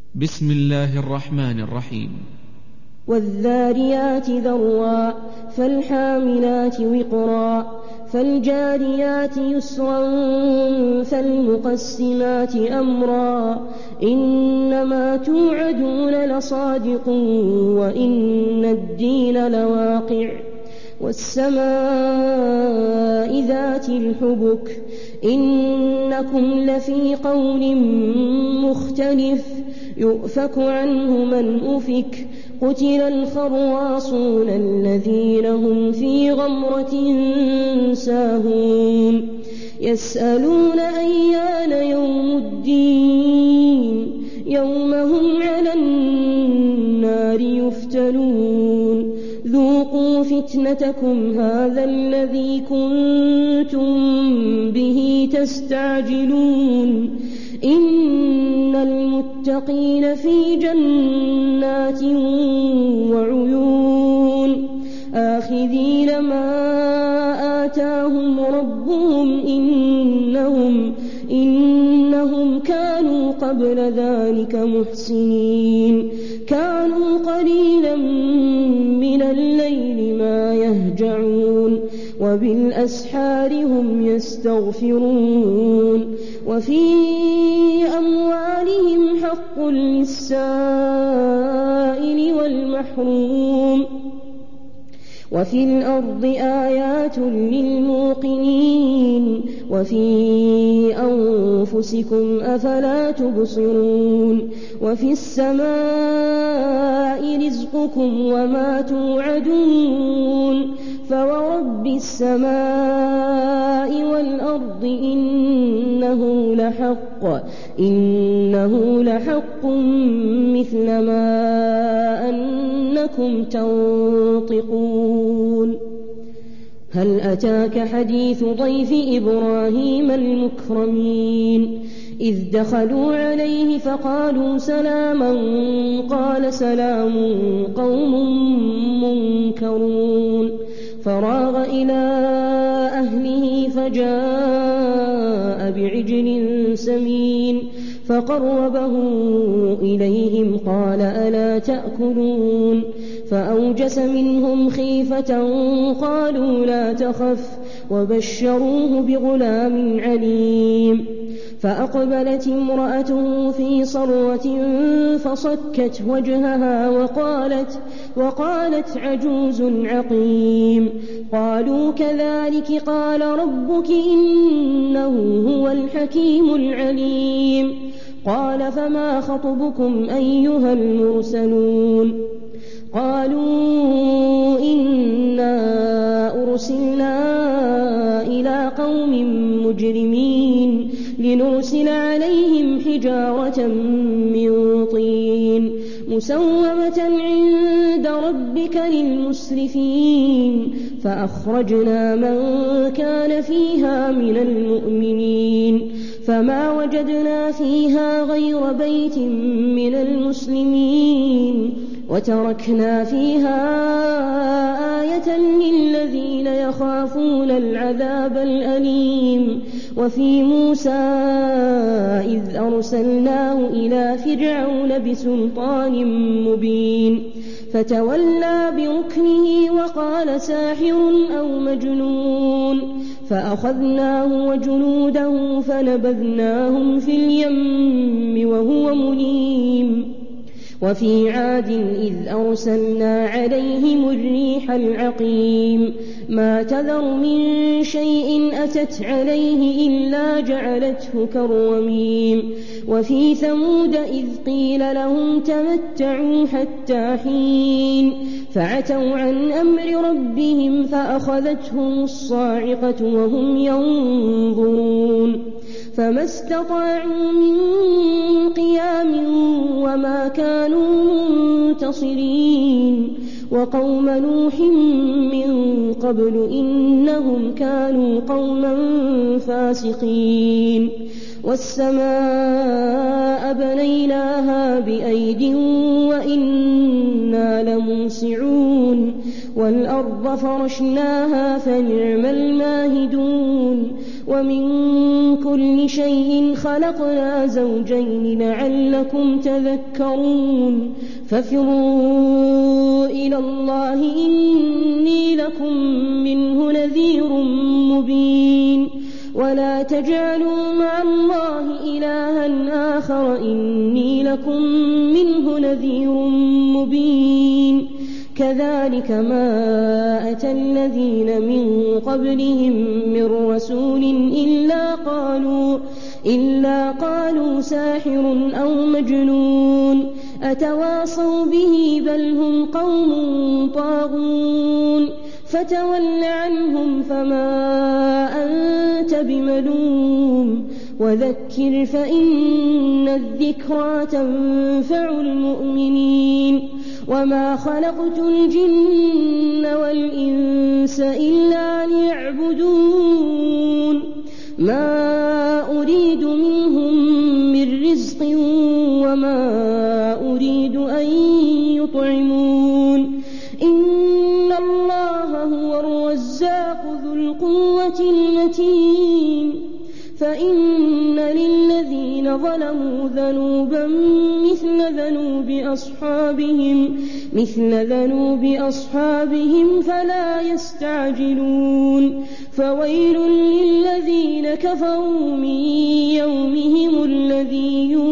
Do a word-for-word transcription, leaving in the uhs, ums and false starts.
بسم الله الرحمن الرحيم. والذاريات ذروا فالحاملات وقرا فالجاريات يسرا فالمقسمات أمرا إنما توعدون لصادق وإن الدين لواقع والسماء ذات الحبك إنكم لفي قول مختلف يؤفك عنه من أفك قتل الخرواصون الذين هم في غمرة ساهون يسألون أيان يوم الدين يوم هم على النار يفتنون ذوقوا فتنتكم هذا الذي كنتم به تستعجلون إن المتقين في جنات وعيون آخذين ما آتاهم ربهم إنهم, إنهم كانوا قبل ذلك محسنين كانوا قليلا من الليل ما يهجعون وبالأسحار هم يستغفرون وفي أموالهم حق للسائل والمحروم وفي الأرض آيات للموقنين وفي أنفسكم أفلا تبصرون وفي السماء رزقكم وما توعدون فورب السماء والأرض إنه لحق إنه لحق مثل ما أنكم تنطقون هل أتاك حديث ضيف إبراهيم المكرمين إذ دخلوا عليه فقالوا سلاما قال سلام قوم منكرون فراغ إلى أهله فجاء بعجل سمين فقربه إليهم قال ألا تأكلون فأوجس منهم خيفة قالوا لا تخف وبشروه بغلام عليم فأقبلت امرأته في صرة فصكت وجهها وقالت, وقالت عجوز عقيم قالوا كذلك قال ربك إنه هو الحكيم العليم قال فما خطبكم أيها المرسلون قالوا إنا أرسلنا إلى قوم مجرمين لنرسل عليهم حجارة من طين مسومة عند ربك للمسرفين فأخرجنا من كان فيها من المؤمنين فما وجدنا فيها غير بيت من المسلمين وتركنا فيها آية للذين يخافون العذاب الأليم وفي موسى إذ أرسلناه إلى فرعون بسلطان مبين فتولى بركنه وقال ساحر أو مجنون فأخذناه وجنوده فنبذناهم في اليم وهو مليم وفي عاد إذ أرسلنا عليهم الريح العقيم ما تذر من شيء أتت عليه إلا جعلته كالرميم وفي ثمود إذ قيل لهم تمتعوا حتى حين فعتوا عن أمر ربهم فأخذتهم الصاعقة وهم ينظرون فما استطاعوا من قيام وما كانوا منتصرين وقوم نوح من قبل إنهم كانوا قوما فاسقين والسماء بنيناها بأيد وإنا لموسعون والأرض فرشناها فنعم الماهدون ومن كل شيء خلقنا زوجين لعلكم تذكرون ففروا إلى الله إني لكم منه نذير مبين ولا تجعلوا مع الله إلها آخر إني لكم منه نذير مبين كذلك ما أتى الذين من قبلهم من رسول إلا قالوا, إلا قالوا ساحر أو مجنون أتواصوا به بل هم قوم طاغون فتول عنهم فما أنت بملوم وذكر فإن الذكرى تنفع المؤمنين وما خلقت الجن والإنس إلا ليعبدون ما أريد منهم من رزق وما أريد أن يطعمون إن الله هو الرزاق ذو القوة المتين فإن للذين ظلموا ذنوبا مثل ذنوب أصحابهم مثل ذنوب أصحابهم فلا يستعجلون فويل للذين كفروا من يومهم الذي يوم